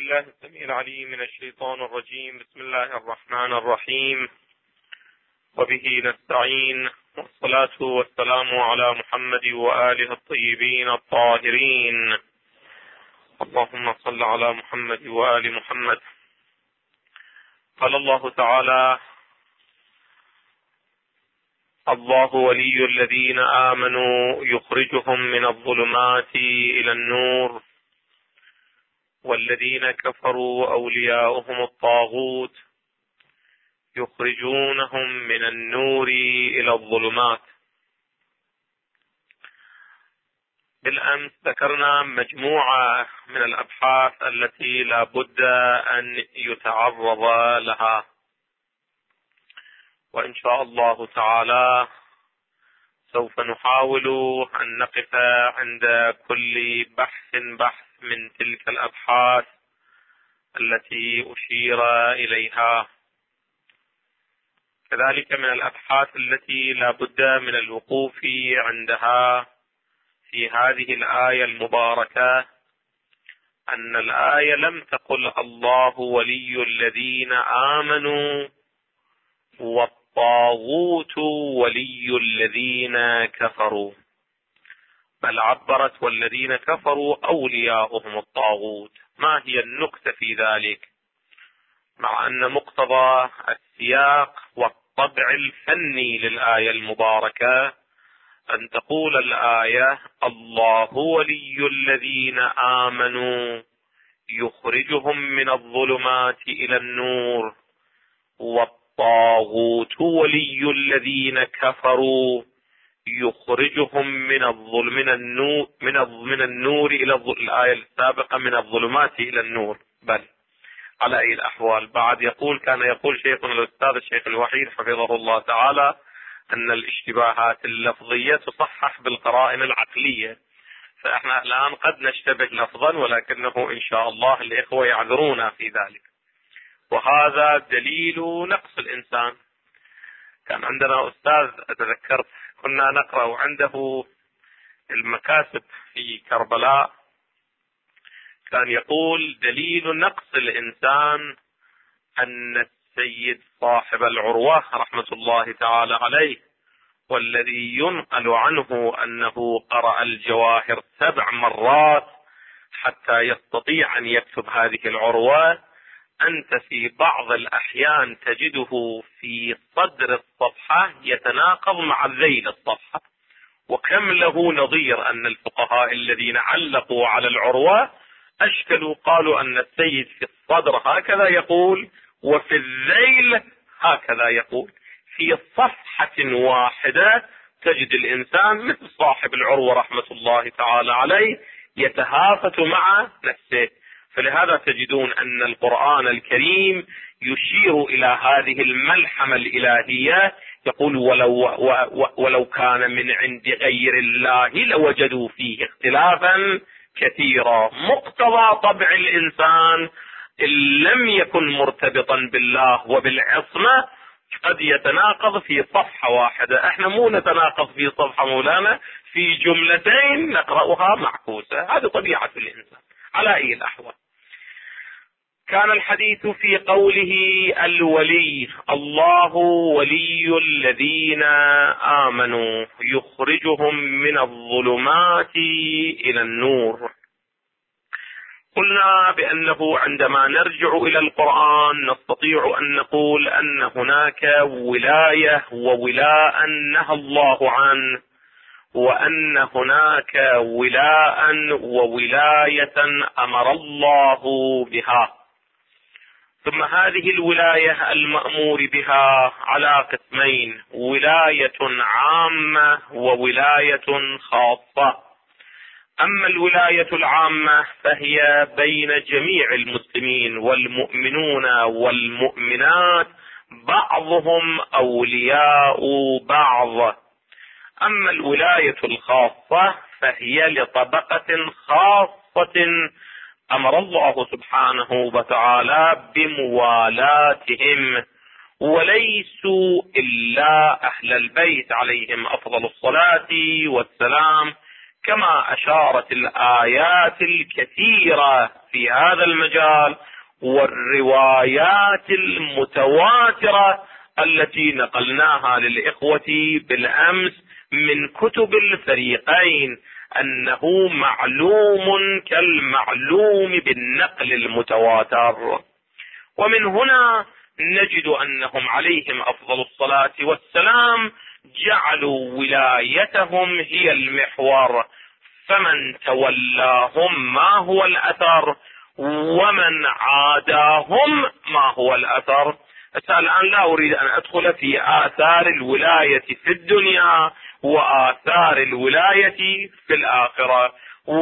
بالله السميع العليم من الشيطان الرجيم. بسم الله الرحمن الرحيم، وبه نستعين، والصلاة والسلام على محمد وآله الطيبين الطاهرين. اللهم صل على محمد وآل محمد. قال الله تعالى: الله ولي الذين آمنوا يخرجهم من الظلمات إلى النور، والذين كفروا أولياؤهم الطاغوت يخرجونهم من النور إلى الظلمات. بالأمس ذكرنا مجموعة من الأبحاث التي لا بد أن يتعرض لها، وإن شاء الله تعالى سوف نحاول أن نقف عند كل بحث من تلك الأبحاث التي أشير إليها. كذلك من الأبحاث التي لا بد من الوقوف عندها في هذه الآية المباركة أن الآية لم تقل الله ولي الذين آمنوا والطاغوت ولي الذين كفروا، بل عبرت والذين كفروا أولياؤهم الطاغوت. ما هي النكتة في ذلك؟ مع أن مقتضى السياق والطبع الفني للآية المباركة أن تقول الآية: الله ولي الذين آمنوا يخرجهم من الظلمات إلى النور، والطاغوت ولي الذين كفروا يخرجهم من النور إلى الآية السابقة من الظلمات إلى النور. بل على أي الأحوال بعد كان يقول شيخنا الأستاذ الشيخ الوحيد حفظه الله تعالى أن الاشتباهات اللفظية تصحح بالقرائن العقلية، فإحنا الآن قد نشتبه لفظا ولكنه إن شاء الله الإخوة يعذرونا في ذلك، وهذا دليل نقص الإنسان. كان عندنا أستاذ أتذكرت كنا نقرأ عنده المكاسب في كربلاء، كان يقول دليل نقص الإنسان أن السيد صاحب العروة رحمة الله تعالى عليه، والذي ينقل عنه أنه قرأ الجواهر 7 مرات حتى يستطيع أن يكتب هذه العروة، أنت في بعض الأحيان تجده في صدر الصفحة يتناقض مع ذيل الصفحة. وكم له نظير أن الفقهاء الذين علقوا على العروة أشكلوا قالوا أن السيد في الصدر هكذا يقول وفي الذيل هكذا يقول. في صفحة واحدة تجد الإنسان مثل صاحب العروة رحمة الله تعالى عليه يتهافت مع نفسه. فلهذا تجدون أن القرآن الكريم يشير إلى هذه الملحمة الإلهية، يقول ولو كان من عند غير الله لوجدوا فيه اختلافا كثيرا. مقتضى طبع الإنسان إن لم يكن مرتبطا بالله وبالعصمة قد يتناقض في صفحة واحدة. احنا مو نتناقض في صفحة مولانا، في جملتين نقرأها معكوسة. هذه طبيعة الإنسان على أي الأحوال. كان الحديث في قوله الولي: الله ولي الذين آمنوا يخرجهم من الظلمات إلى النور. قلنا بأنه عندما نرجع إلى القرآن نستطيع أن نقول أن هناك ولاية وولاء نهى الله عنه، وأن هناك ولاء وولاية أمر الله بها. ثم هذه الولاية المأمور بها على قسمين: ولاية عامة وولاية خاصة. أما الولاية العامة فهي بين جميع المسلمين، والمؤمنون والمؤمنات بعضهم أولياء بعض. أما الولاية الخاصة فهي لطبقة خاصة أمر الله سبحانه وتعالى بموالاتهم، وليسوا إلا أهل البيت عليهم أفضل الصلاة والسلام، كما أشارت الآيات الكثيرة في هذا المجال والروايات المتواترة التي نقلناها للإخوة بالأمس من كتب الفريقين، أنه معلوم كالمعلوم بالنقل المتواتر. ومن هنا نجد أنهم عليهم أفضل الصلاة والسلام جعلوا ولايتهم هي المحور، فمن تولاهم ما هو الأثر ومن عاداهم ما هو الأثر. الآن لا أريد أن أدخل في آثار الولاية في الدنيا وآثار الولاية في الآخرة،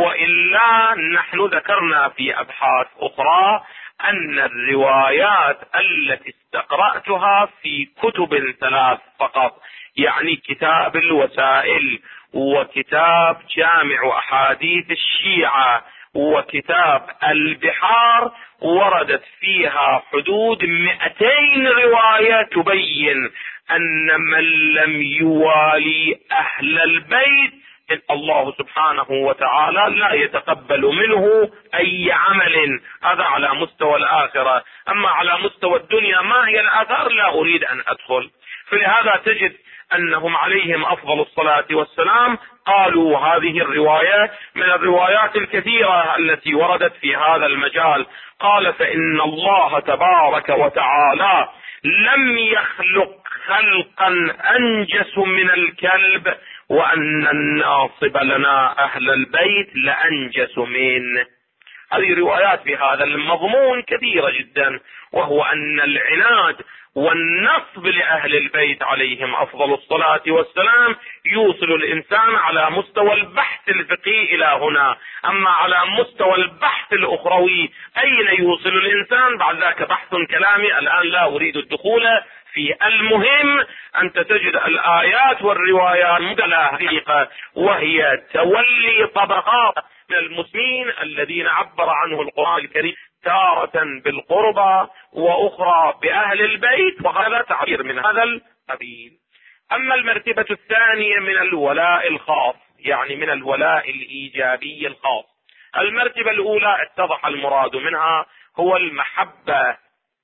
وإلا نحن ذكرنا في أبحاث أخرى أن الروايات التي استقرأتها في كتب ثلاث فقط، يعني كتاب الوسائل وكتاب جامع أحاديث الشيعة وكتاب البحار، وردت فيها حدود 200 رواية تبين أن من لم يوالي أهل البيت إن الله سبحانه وتعالى لا يتقبل منه أي عمل. هذا على مستوى الآخرة. أما على مستوى الدنيا ما هي الآثار لا أريد أن أدخل. فلهذا تجد أنهم عليهم أفضل الصلاة والسلام قالوا هذه الرواية من الروايات الكثيرة التي وردت في هذا المجال. قال فإن الله تبارك وتعالى لم يخلق خلقا أنجس من الكلب، وأن الناصب لنا أهل البيت لأنجس منه. هذه روايات في هذا المضمون كثيرة جدا، وهو أن العناد والنصب لأهل البيت عليهم أفضل الصلاة والسلام يوصل الإنسان على مستوى البحث الفقهي إلى هنا. أما على مستوى البحث الأخروي أين يوصل الإنسان بعد ذاك بحث كلامي الآن لا أريد الدخول فيه. المهم أنت تجد الآيات والروايات متلاحقة، وهي تولي طبقات من المسلمين الذين عبر عنه القرآن الكريم تارة بالقربى وأخرى بأهل البيت، وهذا تعبير من هذا القبيل. أما المرتبة الثانية من الولاء الخاص، يعني من الولاء الإيجابي الخاص، المرتبة الأولى اتضح المراد منها هو المحبة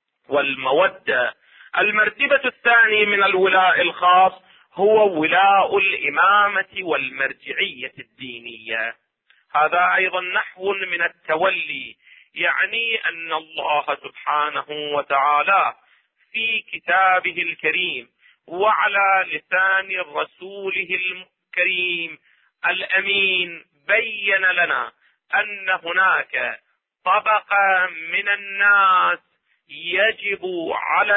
والمودة. المرتبة الثانية من الولاء الخاص هو ولاء الإمامة والمرجعية الدينية. هذا أيضا نحو من التولي، يعني أن الله سبحانه وتعالى في كتابه الكريم وعلى لسان رسوله الكريم الأمين بين لنا أن هناك طبقة من الناس يجب على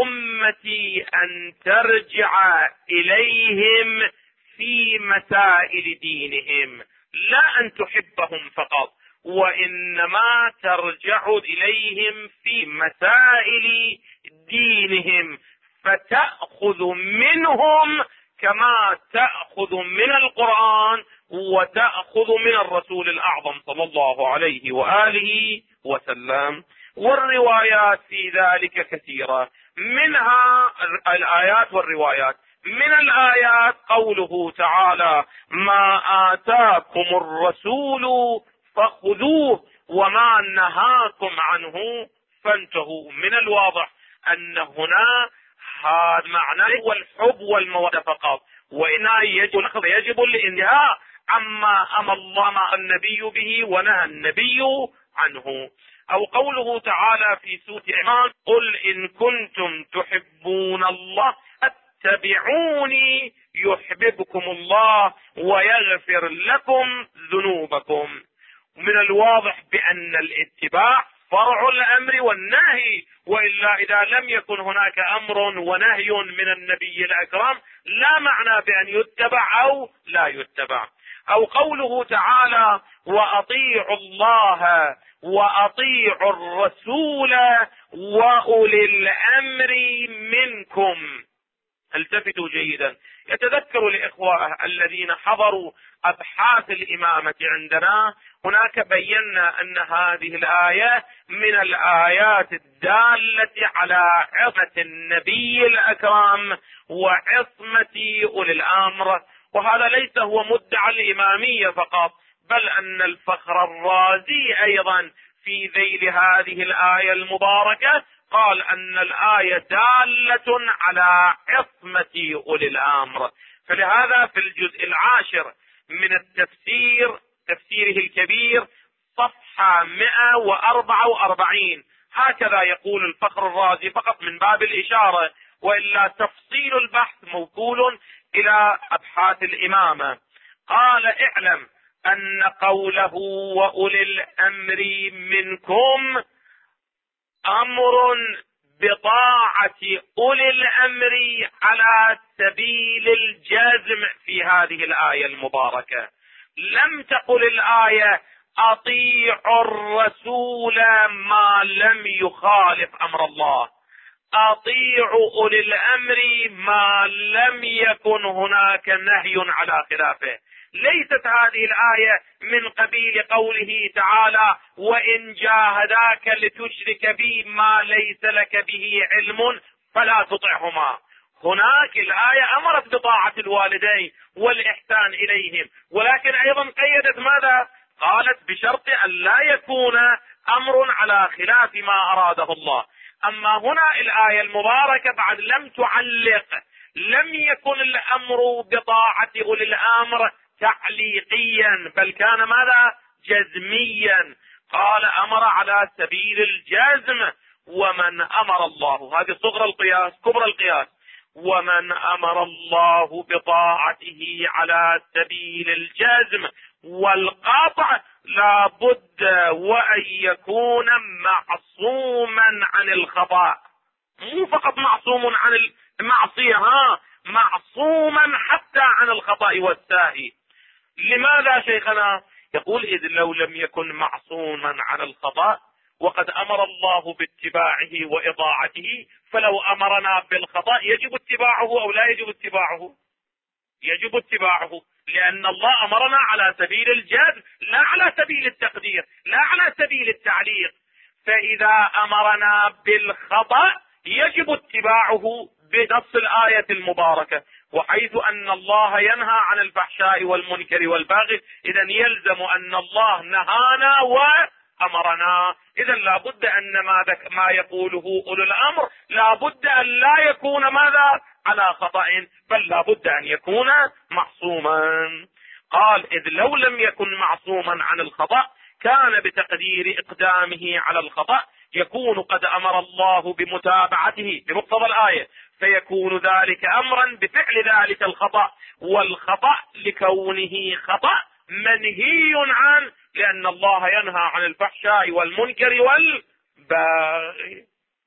الأمة أن ترجع إليهم في مسائل دينهم، لا أن تحبهم فقط، وإنما ترجع إليهم في مسائل دينهم، فتأخذ منهم كما تأخذ من القرآن وتأخذ من الرسول الأعظم صلى الله عليه وآله وسلم. والروايات في ذلك كثيرة، منها الآيات والروايات. من الآيات قوله تعالى ما آتاكم الرسول فخذوه وما نهاكم عنه فانتهوا. من الواضح أن هنا هذا معناه هو الحب والمودة فقط، وإنما يجب الانتهاء عما أمر الله النبي به ونهى النبي عنه. أو قوله تعالى في سورة عمران قل إن كنتم تحبون الله اتبعوني يحببكم الله ويغفر لكم ذنوبكم. من الواضح بأن الاتباع فرع الأمر والنهي، وإلا إذا لم يكن هناك أمر ونهي من النبي الأكرم لا معنى بأن يتبع أو لا يتبع. أو قوله تعالى وأطيعوا الله وأطيعوا الرسول وأولي الأمر منكم. التفتوا جيدا، يتذكر الإخوة الذين حضروا أبحاث الإمامة عندنا هناك بينا أن هذه الآية من الآيات الدالة على عصمة النبي الأكرم وعصمة أولي الأمر، وهذا ليس هو مدعى الإمامية فقط، بل أن الفخر الرازي أيضا في ذيل هذه الآية المباركة قال أن الآية دالة على عصمة أولي الأمر. فلهذا في الجزء 10 من التفسير، تفسيره الكبير، صفحة 144، هكذا يقول الفخر الرازي فقط من باب الإشارة، وإلا تفصيل البحث موكول إلى أبحاث الإمامة. قال: اعلم أن قوله وأولي الأمر منكم أمر بطاعة أولي الأمر على سبيل الجزم في هذه الآية المباركة. لم تقل الآية أطيعوا الرسول ما لم يخالف أمر الله، أطيعوا أولي الأمر ما لم يكن هناك نهي على خلافه. ليست هذه الآية من قبيل قوله تعالى: وإن جاهداك لتشرك بي ما ليس لك به علم فلا تطعهما. هناك الآية أمرت بطاعة الوالدين والإحسان إليهم، ولكن أيضا قيدت ماذا؟ قالت بشرط أن لا يكون أمر على خلاف ما أراده الله. أما هنا الآية المباركة بعد لم تعلق، لم يكن الأمر بطاعة أولي الأمر تعليقيا، بل كان ماذا؟ جزميا. قال: أمر على سبيل الجزم. ومن أمر الله، هذه صغرى القياس، كبرى القياس، ومن أمر الله بطاعته على سبيل الجزم والقطع لا بد وأن يكون معصوما عن الخطأ، مو فقط معصوم عن المعصية، معصوما حتى عن الخطأ والسهو. لماذا شيخنا؟ يقول: إذ لو لم يكن معصوما عن الخطأ وقد أمر الله باتباعه وإطاعته، فلو أمرنا بالخطأ يجب اتباعه أو لا يجب اتباعه؟ يجب اتباعه، لأن الله أمرنا على سبيل الجد، لا على سبيل التقدير، لا على سبيل التعليق. فإذا أمرنا بالخطأ يجب اتباعه بنص الآية المباركة. وحيث أن الله ينهى عن الفحشاء والمنكر والبغي، إذا يلزم أن الله نهانا وأمرنا. إذا لابد أن ما يقوله أولو الأمر لابد أن لا يكون ماذا؟ على خطأ، بل لابد أن يكون معصوما. قال: إذ لو لم يكن معصوما عن الخطأ كان بتقدير إقدامه على الخطأ يكون قد أمر الله بمتابعته بمقتضى الآية، فيكون ذلك أمرا بفعل ذلك الخطأ، والخطأ لكونه خطأ منهي عنه، لأن الله ينهى عن الفحشاء والمنكر والبغي.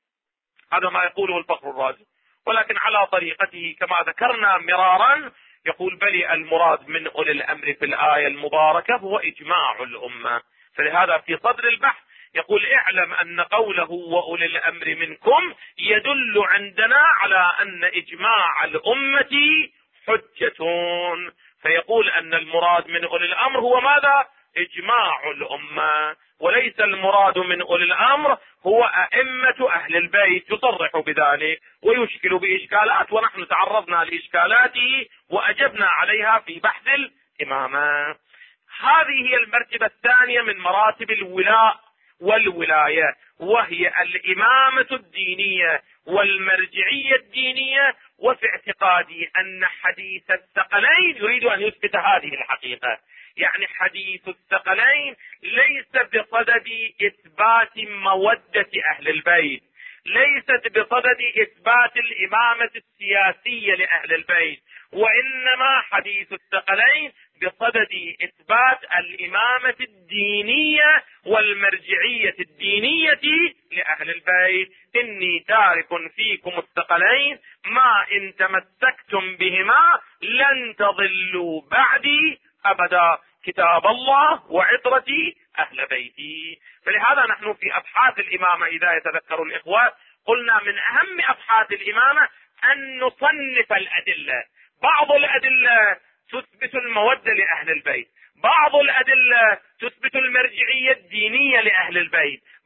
هذا ما يقوله الفخر الرازي، ولكن على طريقته كما ذكرنا مرارا. يقول: بل المراد من أولي الأمر في الآية المباركة هو إجماع الأمة. فلهذا في صدر البحث يقول: اعلم أن قوله وأولي الأمر منكم يدل عندنا على أن إجماع الأمة حجة. فيقول أن المراد من أولي الأمر هو ماذا؟ إجماع الأمة، وليس المراد من أولي الأمر هو أئمة أهل البيت. يصرح بذلك ويشكل بإشكالات، ونحن تعرضنا لإشكالاته وأجبنا عليها في بحث الإمامة. هذه هي المرتبة الثانية من مراتب الولاء والولاية، وهي الإمامة الدينية والمرجعية الدينية. وفي اعتقادي أن حديث الثقلين يريد أن يثبت هذه الحقيقة، يعني حديث الثقلين ليس بصدد إثبات مودة أهل البيت، ليست بصدد إثبات الإمامة السياسية لأهل البيت، وإنما حديث الثقلين بصدد إثبات الإمامة الدينية والمرجعية الدينية لأهل البيت. إني تارك فيكم الثقلين ما إن تمسكتم بهما لن تضلوا بعدي أبدا، كتاب الله وعطرتي أهل بيتي. فلهذا نحن في أبحاث الإمامة إذا يتذكر الإخوة قلنا من أهم أبحاث الإمامة أن نصنف الأدلة. بعض الأدلة تثبت المودة لأهل البيت، بعض الأدلة تثبت المرجعية الدينية لأهل البيت،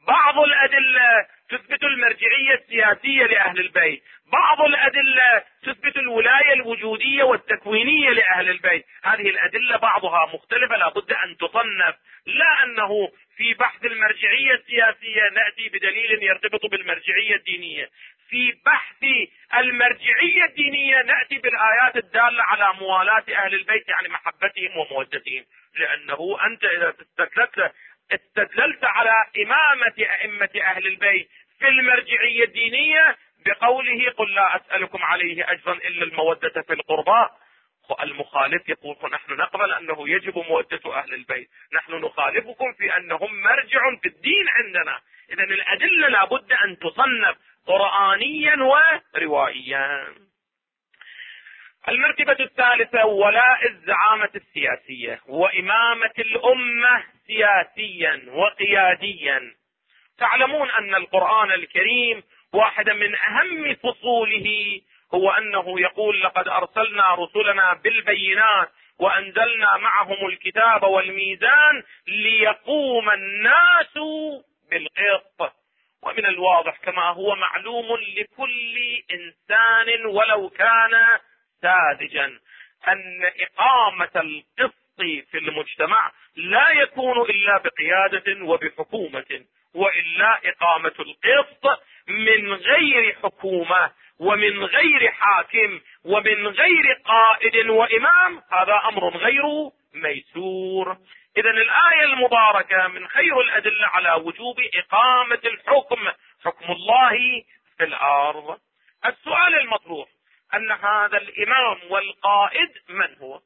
بعض الأدلة تثبت المرجعية السياسية لأهل البيت، بعض الأدلة تثبت الولاية الوجودية والتكوينية لأهل البيت. هذه الأدلة بعضها مختلفة، لابد أن تصنف، لا أنه في بحث المرجعية السياسية نأتي بدليل يرتبط بالمرجعية الدينية، في بحث المرجعية الدينية نأتي بالآيات الدالة على موالاة أهل البيت، يعني محبتهم ومودتهم. لأنه أنت إذا استدللت على إمامة أئمة أهل البيت في المرجعية الدينية بقوله قل لا أسألكم عليه أجرا إلا المودة في القربى، المخالف يقول نحن نقبل أنه يجب مودة أهل البيت، نحن نخالفكم في أنهم مرجع في الدين عندنا. إذن الأدلة لابد أن تصنف قرآنيا وروائيا. المرتبة الثالثة ولاء الزعامة السياسية وإمامة الأمة سياسيا وقياديا. تعلمون أن القرآن الكريم واحدة من أهم فصوله هو أنه يقول لقد أرسلنا رسلنا بالبينات وأنزلنا معهم الكتاب والميزان ليقوم الناس بالقسط. ومن الواضح كما هو معلوم لكل إنسان ولو كان ساذجا أن إقامة القسط في المجتمع لا يكون إلا بقيادة وبحكومة، وإلا إقامة القسط من غير حكومة ومن غير حاكم ومن غير قائد وإمام هذا أمر غير ميسور. إذن الآية المباركة من خير الأدلة على وجوب إقامة الحكم، حكم الله في الأرض. السؤال المطروح أن هذا الإمام والقائد من هو؟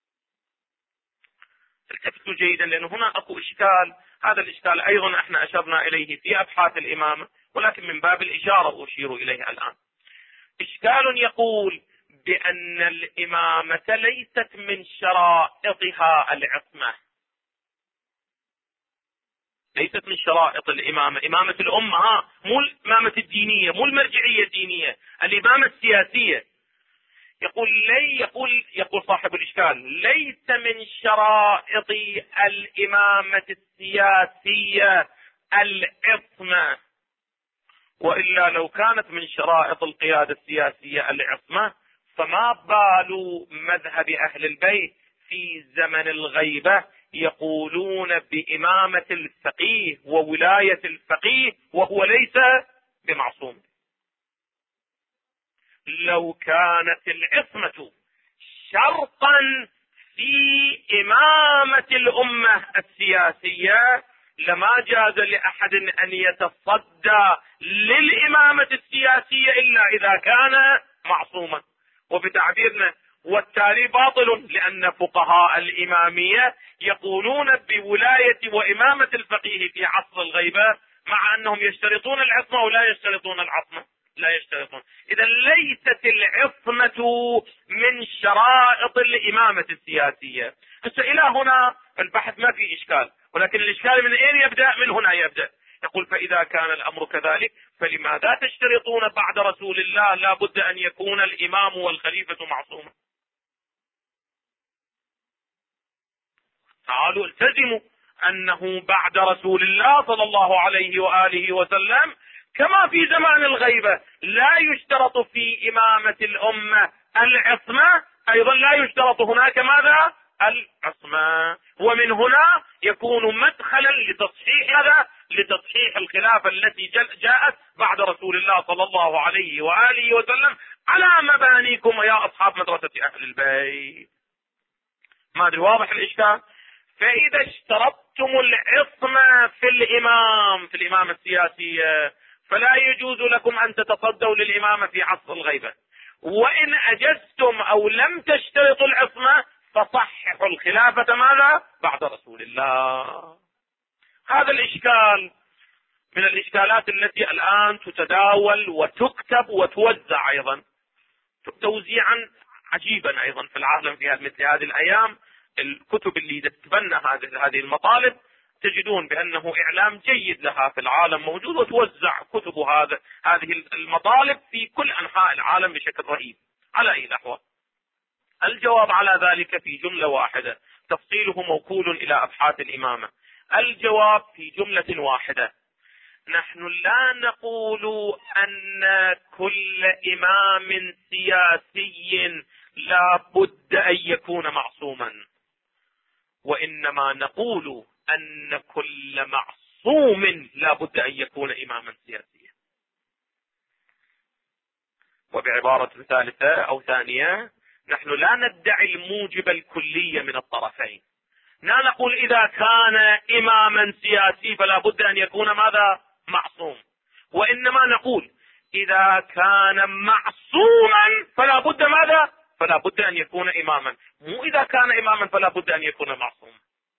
التفتوا جيدا لأن هنا أكو إشكال، هذا الإشكال أيضا احنا أشرنا إليه في أبحاث الإمامة، ولكن من باب الإشارة أشير إليه الآن. إشكال يقول بأن الإمامة ليست من شرائطها العصمة، ليست من شرائط الإمامة، إمامة الأمة مو الإمامة الدينية، مو المرجعية الدينية، الإمامة السياسية. يقول صاحب الإشكال ليس من شرائط الإمامة السياسية العصمة، وإلا لو كانت من شرائط القيادة السياسية العصمة فما بال مذهب أهل البيت في زمن الغيبة يقولون بإمامة الفقيه وولاية الفقيه وهو ليس بمعصوم. لو كانت العصمة شرطا في إمامة الأمة السياسية لما جاز لأحد أن يتصدى للإمامة السياسية إلا إذا كان معصوما. وبتعبيرنا والتالي باطل، لأن فقهاء الإمامية يقولون بولاية وإمامة الفقيه في عصر الغيبة مع أنهم يشترطون العصمة ولا يشترطون العصمة، لا يشترطون. إذا ليست العصمة من شرائط الإمامة السياسية. إلى هنا البحث ما في إشكال، ولكن الإشكال من أين يبدأ؟ من هنا يبدأ. يقول فإذا كان الأمر كذلك فلماذا تشترطون بعد رسول الله لا بد أن يكون الإمام والخليفة معصوما؟ تعالوا التزموا أنه بعد رسول الله صلى الله عليه وآله وسلم كما في زمان الغيبة لا يشترط في إمامة الأمة العصمة، أيضا لا يشترط هناك ماذا؟ العصمة. ومن هنا يكون مدخلا لتصحيح هذا، لتصحيح الخلافة التي جاءت بعد رسول الله صلى الله عليه وآله وسلم على مبانيكم يا أصحاب مدرسة أهل البيت. ما أدري واضح الإشكال؟ فإذا اشترطتم العصمة في الإمامة السياسية فلا يجوز لكم أن تتصدوا للإمامة في عصر الغيبة، وإن أجزتم أو لم تشترطوا العصمة فصححوا الخلافة ماذا؟ بعد رسول الله. هذا الإشكال من الإشكالات التي الآن تتداول وتكتب وتوزع أيضا توزيعا عجيبا أيضا في العالم في مثل هذه الأيام. الكتب اللي تتبنى هذه المطالب تجدون بأنه إعلام جيد لها في العالم موجود، وتوزع كتب هذه المطالب في كل أنحاء العالم بشكل رهيب. على أي الأحوال الجواب على ذلك في جملة واحدة تفصيله موكول إلى أبحاث الإمامة. الجواب في جملة واحدة نحن لا نقول أن كل إمام سياسي لا بد أن يكون معصوما، وإنما نقول أن كل معصوم لا بد أن يكون إماما سياسيا. وبعبارة ثالثة أو ثانية، نحن لا ندعي الموجب الكلي من الطرفين. لا نقول إذا كان إماما سياسي فلا بد أن يكون ماذا؟ معصوم. وإنما نقول إذا كان معصوما فلا بد ماذا؟ فلا بد أن يكون إماما، مو إذا كان إماما فلا بد أن يكون معصوما.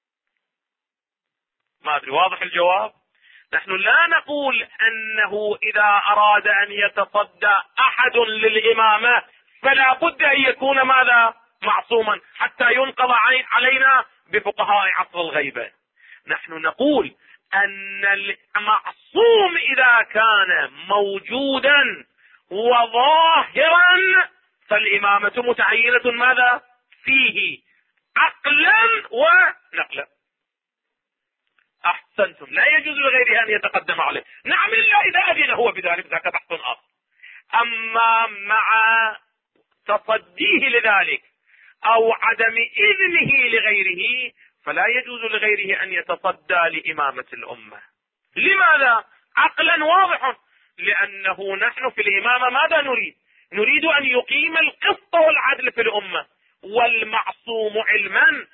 ما أدري واضح الجواب؟ نحن لا نقول أنه إذا أراد أن يتصدى أحد للإمامة فلا بد أن يكون ماذا؟ معصوما حتى ينقض علينا بفقهاء عصر الغيبة. نحن نقول أن المعصوم إذا كان موجودا وظاهرا فالإمامة متعينة ماذا؟ فيه عقلا ونقلا. أحسنتم، لا يجوز لغيره أن يتقدم عليه. نعم إلا إذا أذن هو بذلك، ذاك بحث آخر. أما مع تصديه لذلك أو عدم إذنه لغيره فلا يجوز لغيره أن يتصدى لإمامة الأمة. لماذا؟ عقلا واضح، لأنه نحن في الإمامة ماذا نريد؟ نريد أن يقيم القسط والعدل في الأمة، والمعصوم علما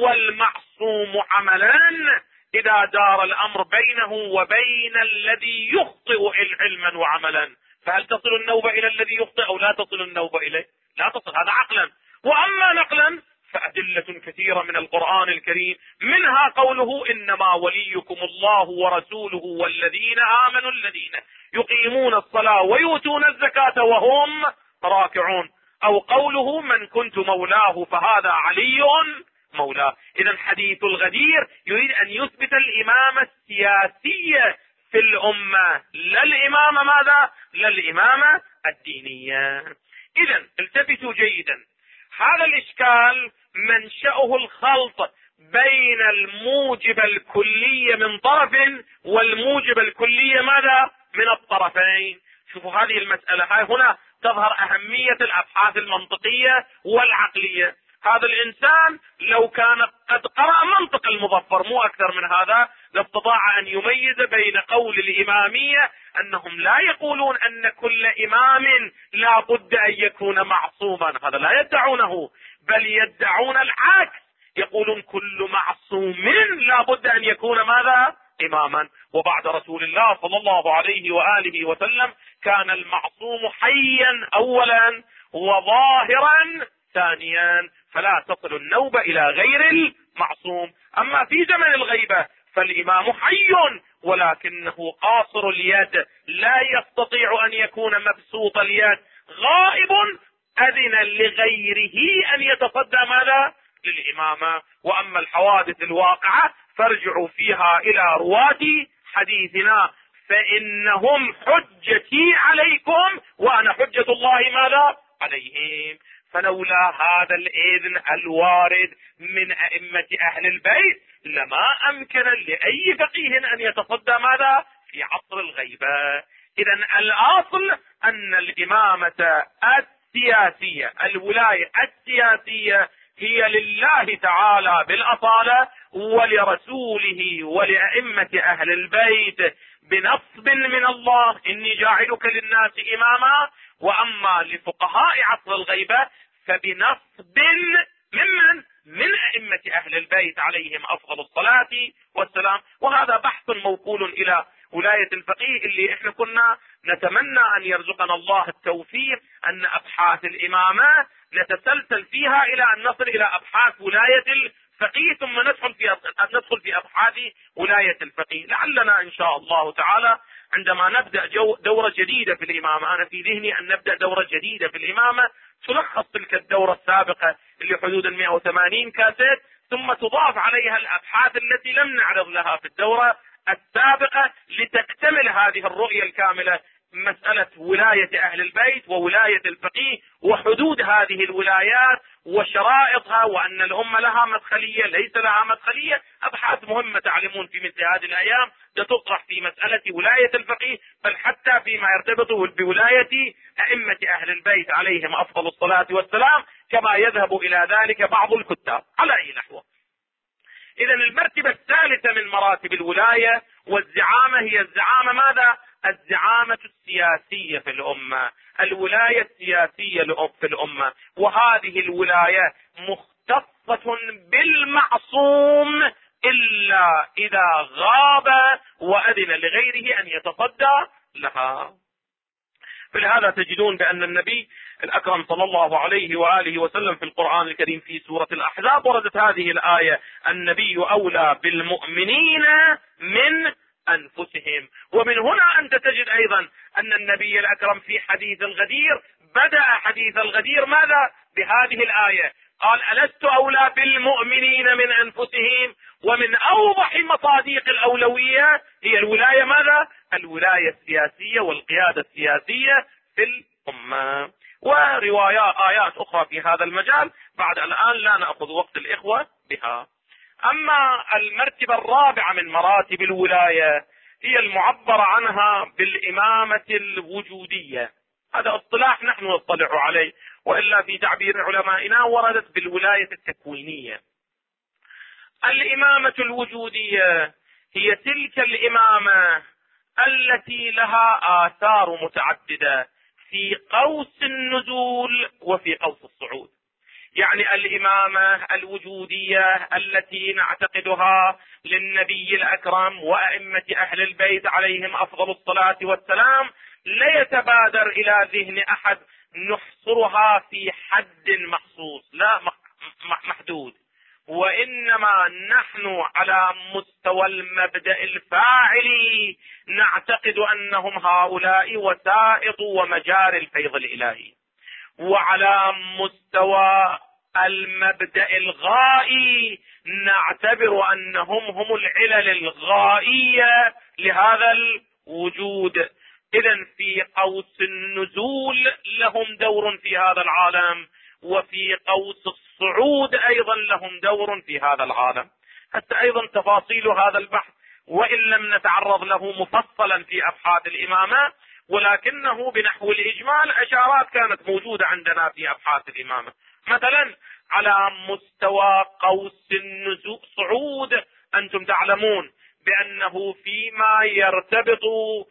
والمعصوم عملا. إذا دار الأمر بينه وبين الذي يخطئ علما وعملا فهل تصل النوبة إلى الذي يخطئ أو لا تصل النوبة إليه؟ لا تصل، هذا عقلا. وأما نقلا فأدلة كثيرة من القرآن الكريم، منها قوله إنما وليكم الله ورسوله والذين آمنوا الذين يقيمون الصلاة ويؤتون الزكاة وهم راكعون، أو قوله من كنت مولاه فهذا علي مولاه. إذا حديث الغدير يريد أن يثبت الإمامة السياسية في الأمة، لا الإمامة ماذا؟ لا الإمامة الدينية. إذا التفتوا جيدا، هذا الإشكال منشأه الخلط بين الموجب الكلي من طرف والموجب الكلي ماذا؟ من الطرفين. شوفوا هذه المسألة، هاي هنا تظهر أهمية الأبحاث المنطقية والعقلية. هذا الإنسان لو كان قد قرأ منطق المظفر مو أكثر من هذا لاستطاع أن يميز بين قول الإمامية أنهم لا يقولون أن كل إمام لا بد أن يكون معصوما، هذا لا يدعونه، بل يدعون العكس، يقولون كل معصوم لا بد أن يكون ماذا؟ إماما. وبعد رسول الله صلى الله عليه وآله وسلم كان المعصوم حيا أولا وظاهرا ثانيا، فلا تصل النوبة إلى غير المعصوم. أما في زمن الغيبة فالإمام حي ولكنه قاصر اليد، لا يستطيع أن يكون مبسوط اليد، غائب، أذن لغيره أن يتصدى ماذا؟ للإمامة. وأما الحوادث الواقعة فارجعوا فيها إلى رواة حديثنا فإنهم حجتي عليكم وأنا حجة الله ماذا؟ عليهم. فلولا هذا الإذن الوارد من أئمة أهل البيت لما أمكن لأي فقيه أن يتصدى ماذا؟ في عصر الغيبة. إذا الأصل أن الإمامة السياسية، الولاية السياسية هي لله تعالى بالأصالة ولرسوله ولأئمة أهل البيت بنصب من الله إني جاعلك للناس إماما. وأما لفقهاء عصر الغيبة فبنصب من أئمة أهل البيت عليهم أفضل الصلاة والسلام. وهذا بحث موكول إلى ولاية الفقيه اللي احنا كنا نتمنى أن يرزقنا الله التوفيق أن أبحاث الإمامة نتسلسل فيها إلى أن نصل إلى أبحاث ولاية الفقيه ثم ندخل في أبحاث ولاية الفقيه. لعلنا إن شاء الله تعالى عندما نبدأ دورة جديدة في الإمامة، أنا في ذهني أن نبدأ دورة جديدة في الإمامة تلخص تلك الدورة السابقة اللي حدود 180 كاسيت، ثم تضاف عليها الأبحاث التي لم نعرض لها في الدورة السابقة لتكتمل هذه الرؤية الكاملة مسألة ولاية أهل البيت وولاية الفقيه وحدود هذه الولايات وشرائطها، وأن الأمة لها مدخلية ليس لها مدخلية. أبحاث مهمة تعلمون في مثل هذه الأيام تطرح في مسألة ولاية الفقيه، بل حتى فيما يرتبط بولاية أئمة أهل البيت عليهم أفضل الصلاة والسلام، كما يذهب إلى ذلك بعض الكتاب. على أي نحو، إذا المرتبة الثالثة من مراتب الولاية والزعامة هي الزعامة ماذا؟ الزعامة السياسية في الأمة، الولاية السياسية في الأمة. وهذه الولاية مختصة بالمعصوم إلا إذا غاب وأذن لغيره أن يتصدى لها. فلهذا تجدون بأن النبي الأكرم صلى الله عليه وآله وسلم في القرآن الكريم في سورة الأحزاب وردت هذه الآية: النبي أولى بالمؤمنين من أنفسهم. ومن هنا أنت تجد أيضا أن النبي الأكرم في حديث الغدير بدأ حديث الغدير ماذا؟ بهذه الآية، قال: ألست أولى بالمؤمنين من أنفسهم. ومن أوضح مصادق الأولوية هي الولاية ماذا؟ الولاية السياسية والقيادة السياسية في الأمة. آيات أخرى في هذا المجال بعد الآن لا نأخذ وقت الإخوة بها. أما المرتبة الرابعة من مراتب الولاية هي المعبر عنها بالإمامة الوجودية. هذا اصطلاح نحن نطلع عليه، وإلا في تعبير علمائنا وردت بالولاية التكوينية. الإمامة الوجودية هي تلك الإمامة التي لها آثار متعددة في قوس النزول وفي قوس الصعود. يعني الإمامة الوجودية التي نعتقدها للنبي الأكرم وأئمة أهل البيت عليهم أفضل الصلاة والسلام لا يتبادر إلى ذهن أحد نحصرها في حد مخصوص، لا محدود، وإنما نحن على مستوى المبدأ الفاعلي نعتقد أنهم هؤلاء وسائط ومجاري الفيض الإلهي، وعلى مستوى المبدأ الغائي نعتبر أنهم هم العلل الغائية لهذا الوجود. إذن في قوس النزول لهم دور في هذا العالم، وفي قوس الصعود أيضا لهم دور في هذا العالم. حتى أيضا تفاصيل هذا البحث وإن لم نتعرض له مفصلا في أبحاث الإمامة، ولكنه بنحو الإجمال أشارات كانت موجودة عندنا في أبحاث الإمامة. مثلا على مستوى قوس الصعود أنتم تعلمون بأنه فيما يرتبط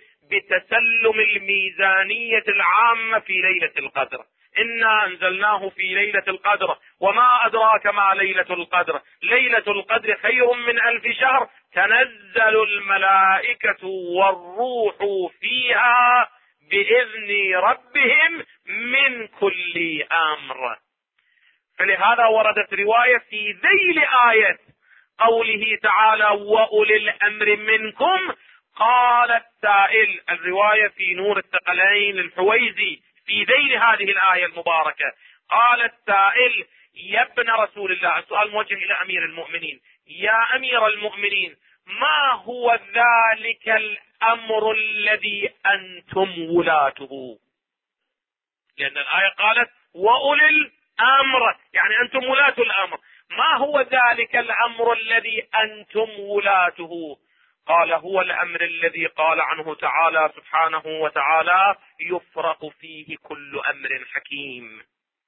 بتسلم الميزانية العامة في ليلة القدر، إنا أنزلناه في ليلة القدر وما أدراك ما ليلة القدر، ليلة القدر خير من 1000 شهر، تنزل الملائكة والروح فيها بإذن ربهم من كل أمر. فلهذا وردت رواية في ذيل آية قوله تعالى: وأولي الأمر منكم. قال السائل، الرواية في نور الثقلين الحويزي في ذيل هذه الآية المباركة، قال السائل: يا ابن رسول الله، السؤال موجه إلى أمير المؤمنين، يا أمير المؤمنين، ما هو ذلك الأمر الذي أنتم ولاته؟ لأن الآية قالت وأولي الأمر، يعني أنتم ولاة الأمر. ما هو ذلك الأمر الذي أنتم ولاته؟ قال: هو الأمر الذي قال عنه تعالى سبحانه وتعالى: يفرق فيه كل أمر حكيم.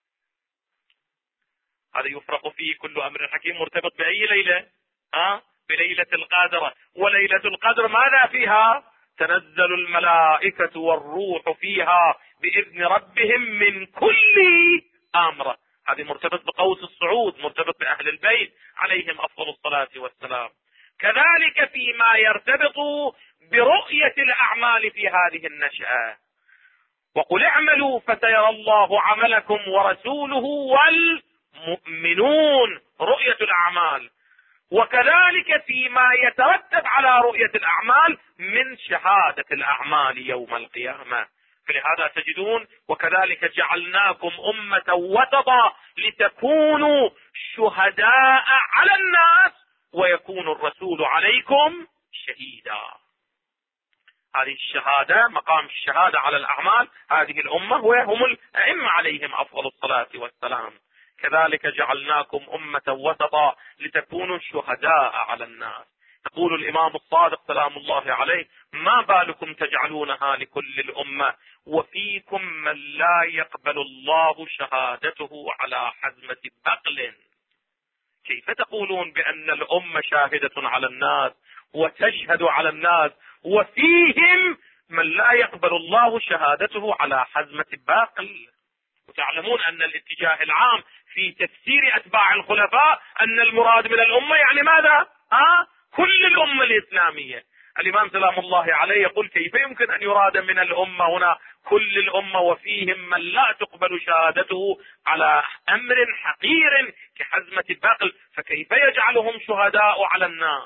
هذا يفرق فيه كل أمر حكيم مرتبط بأي ليلة؟ بليلة القدر. وليلة القدر ماذا فيها؟ تنزل الملائكة والروح فيها بإذن ربهم من كل أمر. هذه مرتبط بقوس الصعود، مرتبط بأهل البيت عليهم أفضل الصلاة والسلام. كذلك فيما يرتبط برؤية الأعمال في هذه النشأة: وقل اعملوا فسيرى الله عملكم ورسوله والمؤمنون، رؤية الأعمال. وكذلك فيما يترتب على رؤية الأعمال من شهادة الأعمال يوم القيامة. فلهذا تجدون: وكذلك جعلناكم أمة وسطا لتكونوا شهداء على الناس ويكون الرسول عليكم شهيدا. هذه الشهادة، مقام الشهادة على الأعمال، هذه الأمة وهم الأئمة عليهم أفضل الصلاة والسلام. كذلك جعلناكم أمة وسطا لتكونوا شهداء على الناس. يقول الإمام الصادق سلام الله عليه: ما بالكم تجعلونها لكل الأمة وفيكم من لا يقبل الله شهادته على حزمة بقل. كيف تقولون بأن الأمة شاهدة على الناس وتشهد على الناس وفيهم من لا يقبل الله شهادته على حزمة بقل؟ وتعلمون أن الاتجاه العام في تفسير أتباع الخلفاء أن المراد من الأمة يعني ماذا؟ كل الأمة الإسلامية. الإمام سلام الله عليه يقول: كيف يمكن أن يراد من الأمة هنا كل الأمة وفيهم من لا تقبل شهادته على أمر حقير كحزمة البقل، فكيف يجعلهم شهداء على الناس؟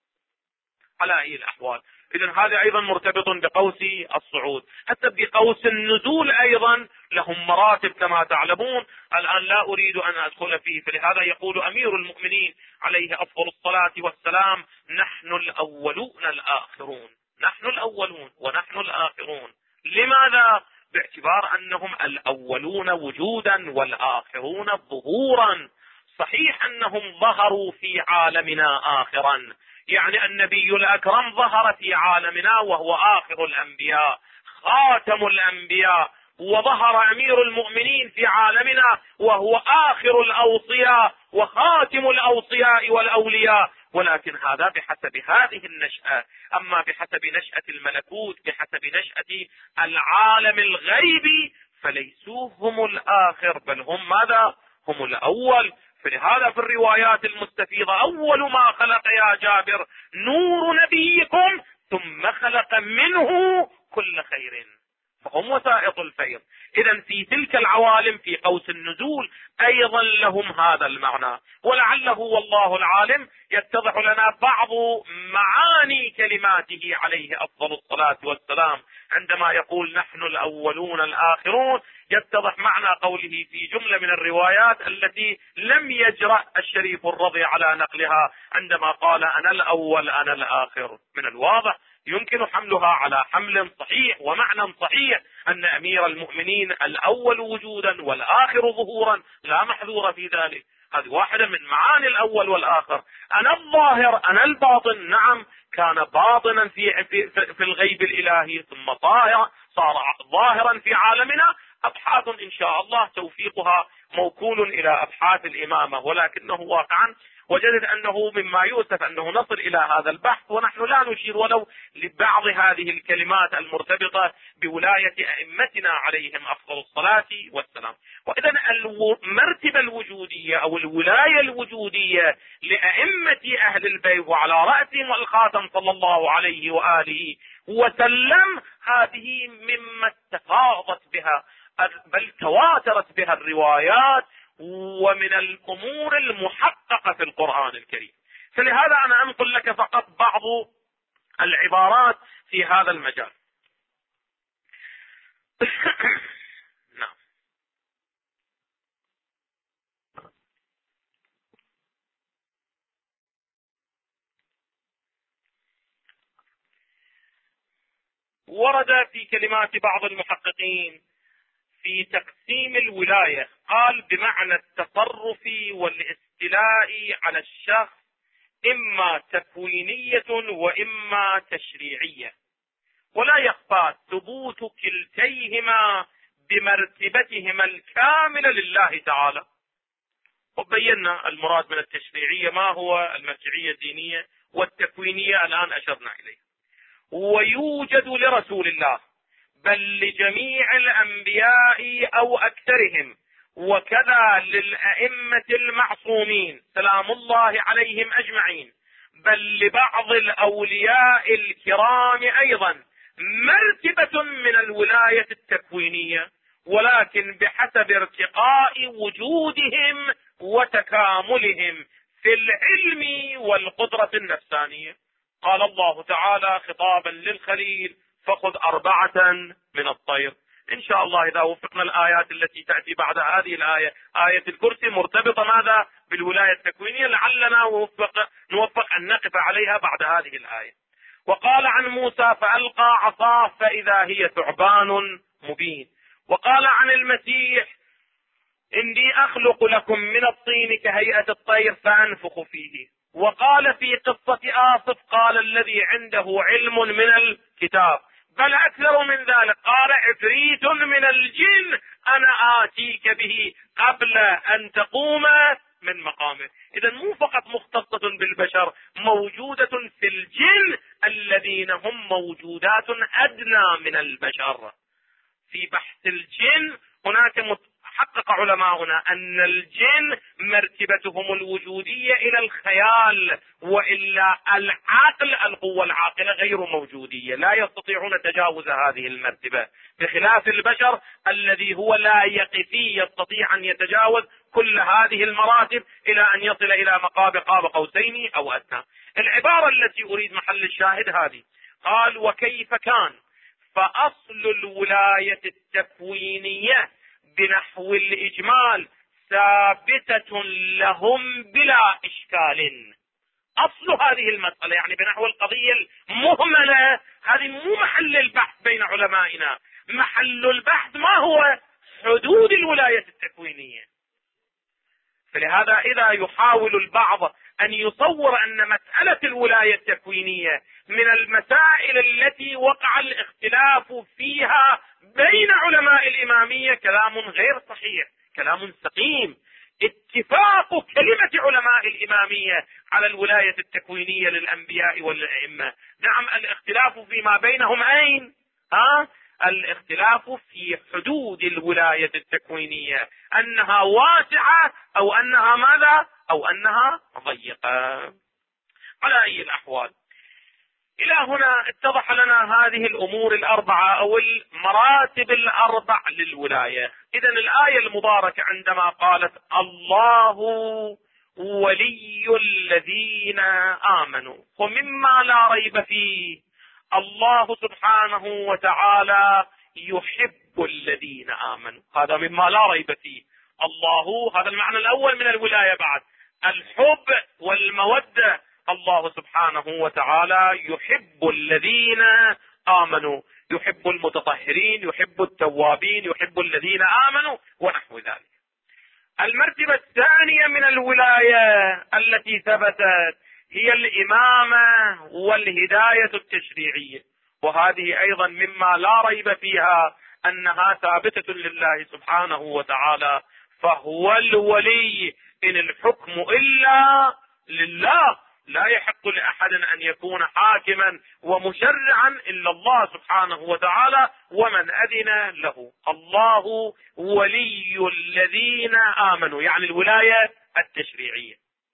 على أي الأحوال. إذن هذا أيضا مرتبط بقوس الصعود. حتى بقوس النزول أيضا لهم مراتب كما تعلمون. الآن لا أريد أن أدخل فيه، فلهذا يقول أمير المؤمنين عليه أفضل الصلاة والسلام: نحن الأولون الآخرون. نحن الأولون ونحن الآخرون. لماذا؟ باعتبار أنهم الأولون وجودا والآخرون ظهورا. صحيح أنهم ظهروا في عالمنا آخرا، يعني النبي الأكرم ظهر في عالمنا وهو آخر الأنبياء خاتم الأنبياء، وظهر أمير المؤمنين في عالمنا وهو آخر الأوصياء وخاتم الأوصياء والأولياء، ولكن هذا بحسب هذه النشأة. أما بحسب نشأة الملكوت، بحسب نشأة العالم الغيبي، فليسوا هم الآخر بل هم ماذا؟ هم الأول. فلهذا في الروايات المستفيضة: أول ما خلق يا جابر نور نبيكم ثم خلق منه كل خير، فهم وسائط الفيض. إذن في تلك العوالم في قوس النزول أيضا لهم هذا المعنى. ولعله والله العالم يتضح لنا بعض معاني كلماته عليه أفضل الصلاة والسلام عندما يقول نحن الأولون الآخرون. يتضح معنى قوله في جملة من الروايات التي لم يجرأ الشريف الرضي على نقلها عندما قال أنا الأول أنا الآخر. من الواضح يمكن حملها على حمل صحيح ومعنى صحيح أن أمير المؤمنين الأول وجودا والآخر ظهورا، لا محذور في ذلك. هذه واحدة من معاني الأول والآخر. أنا الظاهر أنا الباطن. نعم، كان باطنا في الغيب الإلهي ثم صار ظاهرا في عالمنا. أبحاث إن شاء الله توفيقها موكول إلى أبحاث الإمامة، ولكنه واقعا وجدت أنه مما يؤسف أنه نصل إلى هذا البحث ونحن لا نشير ولو لبعض هذه الكلمات المرتبطة بولاية أئمتنا عليهم أفضل الصلاة والسلام. وإذا المرتبة الوجودية أو الولاية الوجودية لأئمة أهل البيت وعلى رأسهم الخاتم صلى الله عليه وآله وسلم، هذه مما استفاضت بها بل تواترت بها الروايات ومن الأمور المحققة في القرآن الكريم. فلهذا أنا أنقل لك فقط بعض العبارات في هذا المجال. نعم. ورد في كلمات بعض المحققين في تقسيم الولاية قال بمعنى التصرف والاستيلاء على الشخص إما تكوينية وإما تشريعية، ولا يخفى ثبوت كلتيهما بمرتبتهما الكاملة لله تعالى. وبينا المراد من التشريعية ما هو المرجعية الدينية، والتكوينية الآن أشرنا إليه. ويوجد لرسول الله بل لجميع الأنبياء أو أكثرهم، وكذا للأئمة المعصومين سلام الله عليهم أجمعين، بل لبعض الأولياء الكرام أيضا مرتبة من الولاية التكوينية، ولكن بحسب ارتقاء وجودهم وتكاملهم في العلم والقدرة النفسانية. قال الله تعالى خطابا للخليل: فخذ 4 من الطير. إن شاء الله إذا وفقنا الآيات التي تأتي بعد هذه الآية، آية الكرسي مرتبطة ماذا؟ بالولاية التكوينية، لعلنا نوفق أن نقف عليها بعد هذه الآية. وقال عن موسى فألقى عصاه فإذا هي ثعبان مبين. وقال عن المسيح إني أخلق لكم من الطين كهيئة الطير فأنفخ فيه. وقال في قصة آصف قال الذي عنده علم من الكتاب، بل أكثر من ذلك قال عفريت من الجن أنا آتيك به قبل أن تقوم من مقامه. إذا مو فقط مختصة بالبشر، موجودة في الجن الذين هم موجودات أدنى من البشر. في بحث الجن هناك حقق علماؤنا أن الجن مرتبتهم الوجودية إلى الخيال، وإلا العقل القوة العاقلة غير موجودية، لا يستطيعون تجاوز هذه المرتبة، بخلاف البشر الذي هو لا يقفي يستطيع أن يتجاوز كل هذه المراتب إلى أن يصل إلى مقام قاب قوسين أو أدنى. العبارة التي أريد محل الشاهد هذه، قال وكيف كان، فأصل الولاية التكوينية بنحو الإجمال ثابتة لهم بلا إشكال. أصل هذه المسألة يعني بنحو القضية المهملة، هذه مو محل البحث بين علمائنا، محل البحث ما هو؟ حدود الولاية التكوينية. فلهذا إذا يحاول البعض أن يصور أن مسألة الولاية التكوينية من المسائل التي وقع الاختلاف فيها بين علماء الإمامية، كلام غير صحيح، كلام سقيم. اتفاق كلمة علماء الإمامية على الولاية التكوينية للأنبياء والأئمة. نعم الاختلاف فيما بينهم أين؟ الاختلاف في حدود الولاية التكوينية، أنها واسعة أو أنها ماذا؟ أو أنها ضيقة. على أي الأحوال إلى هنا اتضح لنا هذه الأمور الأربعة أو المراتب الأربع للولاية. إذن الآية المباركة عندما قالت الله ولي الذين آمنوا، ومما لا ريب فيه الله سبحانه وتعالى يحب الذين آمنوا، هذا مما لا ريب فيه. الله هذا المعنى الأول من الولاية، بعد الحب والمودة، الله سبحانه وتعالى يحب الذين آمنوا، يحب المتطهرين، يحب التوابين، يحب الذين آمنوا ونحو ذلك. المرتبة الثانية من الولاية التي ثبتت هي الإمامة والهداية التشريعية، وهذه أيضا مما لا ريب فيها أنها ثابتة لله سبحانه وتعالى، فهو الولي إن الحكم إلا لله، لا يحق لأحد أن يكون حاكما ومشرعا إلا الله سبحانه وتعالى ومن أذن له. الله ولي الذين آمنوا يعني الولاية التشريعية.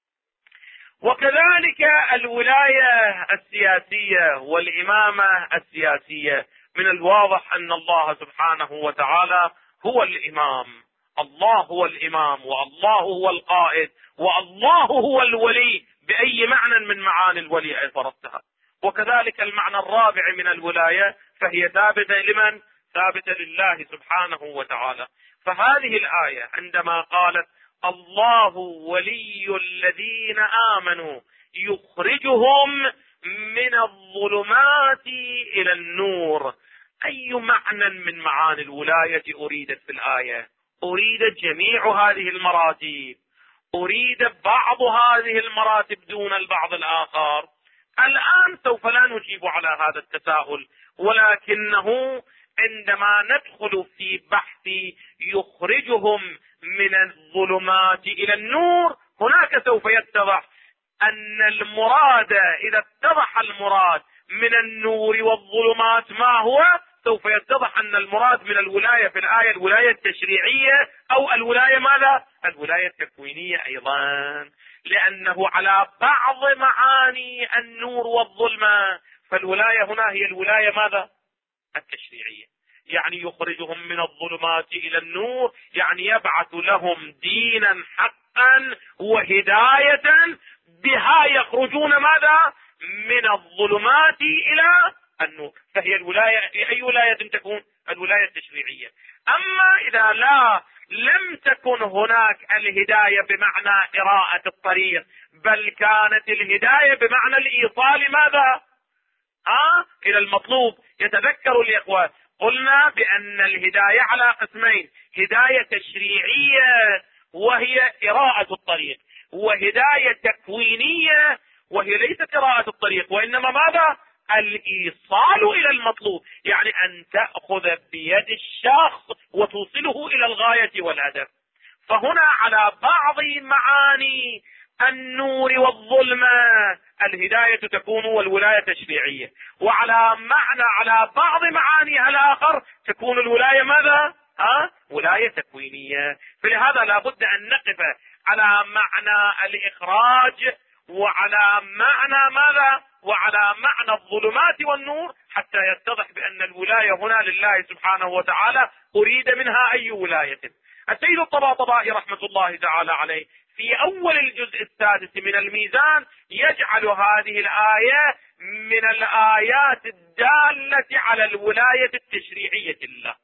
وكذلك الولاية السياسية والإمامة السياسية، من الواضح أن الله سبحانه وتعالى هو الإمام، الله هو الإمام، والله هو القائد، والله هو الولي بأي معنى من معاني الولي فرضتها. وكذلك المعنى الرابع من الولاية فهي ثابتة لمن؟ ثابتة لله سبحانه وتعالى. فهذه الآية عندما قالت الله ولي الذين آمنوا يخرجهم من الظلمات إلى النور، أي معنى من معاني الولاية أريدت في الآية؟ أريد جميع هذه المراتب، أريد بعض هذه المراتب دون البعض الآخر؟ الآن سوف لا نجيب على هذا التساؤل، ولكنه عندما ندخل في بحث يخرجهم من الظلمات إلى النور، هناك سوف يتضح أن المراد، إذا اتضح المراد من النور والظلمات ما هو، سوف يتضح أن المراد من الولاية في الآية الولاية التشريعية أو الولاية ماذا؟ الولاية التكوينية أيضا، لأنه على بعض معاني النور والظلمة، فالولاية هنا هي الولاية ماذا؟ التشريعية، يعني يخرجهم من الظلمات إلى النور، يعني يبعث لهم دينا حقا وهداية بها يخرجون ماذا؟ من الظلمات إلى النور. فهي الولاية، أي ولاية تكون؟ الولاية التشريعية. أما إذا لم تكن هناك الهداية بمعنى إراءة الطريق، بل كانت الهداية بمعنى الإيصال ماذا؟ إلى المطلوب. يتذكر الإخوة قلنا بأن الهداية على قسمين: هداية تشريعية وهي قراءة الطريق، وهداية تكوينية وهي ليست قراءة الطريق وإنما ماذا؟ الإيصال إلى المطلوب، يعني أن تأخذ بيد الشخص وتوصله إلى الغاية والهدف. فهنا على بعض معاني النور والظلمة الهداية تكون والولاية تشريعية، وعلى بعض معانيها الآخر تكون الولاية ماذا؟ ولاية تكوينية. فلهذا لابد أن نقف على معنى الإخراج وعلى معنى ماذا؟ وعلى معنى الظلمات والنور، حتى يتضح بأن الولاية هنا لله سبحانه وتعالى أريد منها أي ولاية. السيد الطباطبائي رحمة الله تعالى عليه في أول الجزء السادس من الميزان يجعل هذه الآية من الآيات الدالة على الولاية التشريعية لله.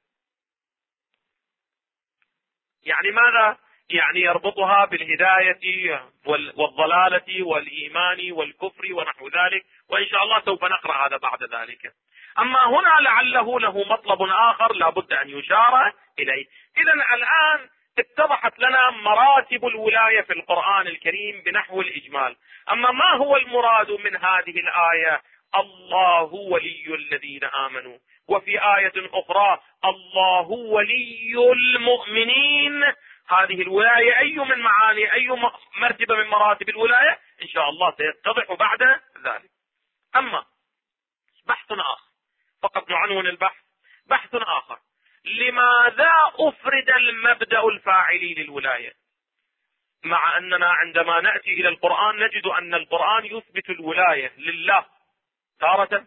يعني ماذا؟ يعني يربطها بالهداية والضلالة والإيمان والكفر ونحو ذلك، وإن شاء الله سوف نقرأ هذا بعد ذلك. أما هنا لعله له مطلب آخر لا بد أن يشار إليه. إذن الآن اتضحت لنا مراتب الولاية في القرآن الكريم بنحو الإجمال. أما ما هو المراد من هذه الآية؟ الله ولي الذين آمنوا، وفي آية أخرى الله ولي المؤمنين. هذه الولاية أي من معاني، أي مرتبة من مراتب الولاية؟ إن شاء الله سيتضح بعد ذلك. أما بحث آخر، فقط نعنون البحث، بحث آخر: لماذا أفرد المبدأ الفاعلي للولاية؟ مع أننا عندما نأتي إلى القرآن نجد أن القرآن يثبت الولاية لله تارة،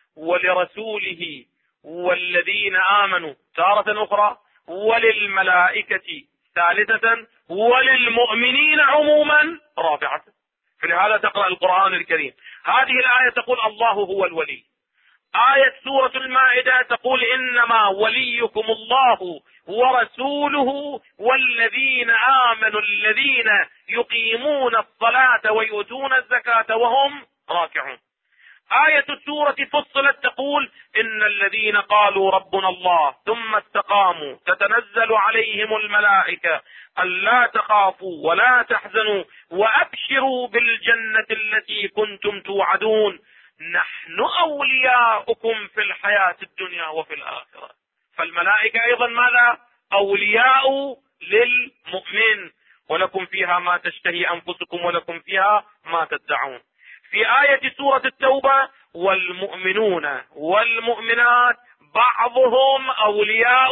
ولرسوله والذين آمنوا تارة أخرى، وللملائكة ثالثة، وللمؤمنين عموما رابعة. فلهذا تقرأ القرآن الكريم هذه الآية تقول الله هو الولي. آية سورة المائدة تقول إنما وليكم الله ورسوله والذين آمنوا الذين يقيمون الصلاة ويؤتون الزكاة وهم راكعون. آية سورة فصلت تقول إن الذين قالوا ربنا الله ثم استقاموا تتنزل عليهم الملائكة ألا تخافوا ولا تحزنوا وأبشروا بالجنة التي كنتم توعدون نحن أولياؤكم في الحياة الدنيا وفي الآخرة. فالملائكة أيضا ماذا؟ أولياء للمؤمن. ولكم فيها ما تشتهي أنفسكم ولكم فيها ما تدعون. في آية سورة التوبة والمؤمنون والمؤمنات بعضهم أولياء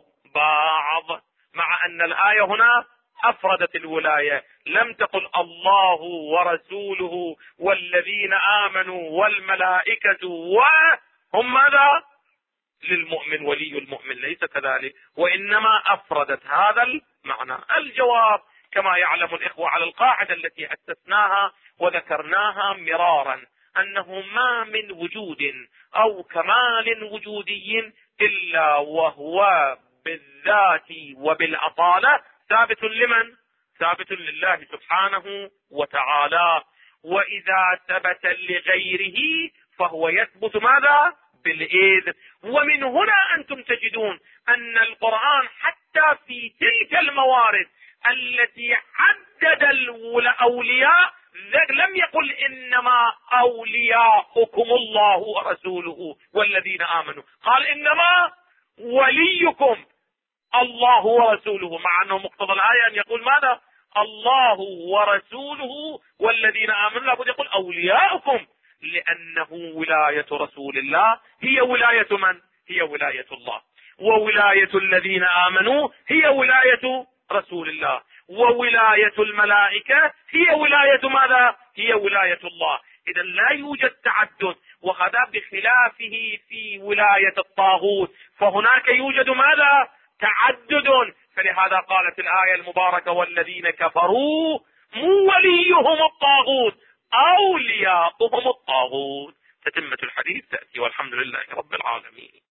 بعض، مع أن الآية هنا أفردت الولاية، لم تقل الله ورسوله والذين آمنوا والملائكة وهم ماذا؟ للمؤمن ولي المؤمن، ليس كذلك، وإنما أفردت هذا المعنى. الجواب كما يعلم الإخوة على القاعدة التي أسسناها وذكرناها مرارا، أنه ما من وجود أو كمال وجودي إلا وهو بالذات وبالأصالة ثابت لمن؟ ثابت لله سبحانه وتعالى. وإذا ثبت لغيره فهو يثبت ماذا؟ بالإذن. ومن هنا أنتم تجدون أن القرآن حتى في تلك الموارد التي عدد الأولياء لم يقل إنما أولياؤكم الله ورسوله والذين آمنوا، قال إنما وليكم الله ورسوله، مع أنه مقتضى الآية أن يقول ماذا؟ الله ورسوله والذين آمنوا، لابد يقول أولياؤكم، لأنه ولاية رسول الله هي ولاية من؟ هي ولاية الله. وولاية الذين آمنوا هي ولاية رسول الله. وولاية الملائكة هي ولاية ماذا؟ هي ولاية الله. إذا لا يوجد تعدد، وهذا بخلافه في ولاية الطاغوت، فهناك يوجد ماذا؟ تعدد. فلهذا قالت الآية المباركة والذين كفروا مو وليهم الطاغوت أولياؤهم الطاغوت. تتمة الحديث تأتي، والحمد لله رب العالمين.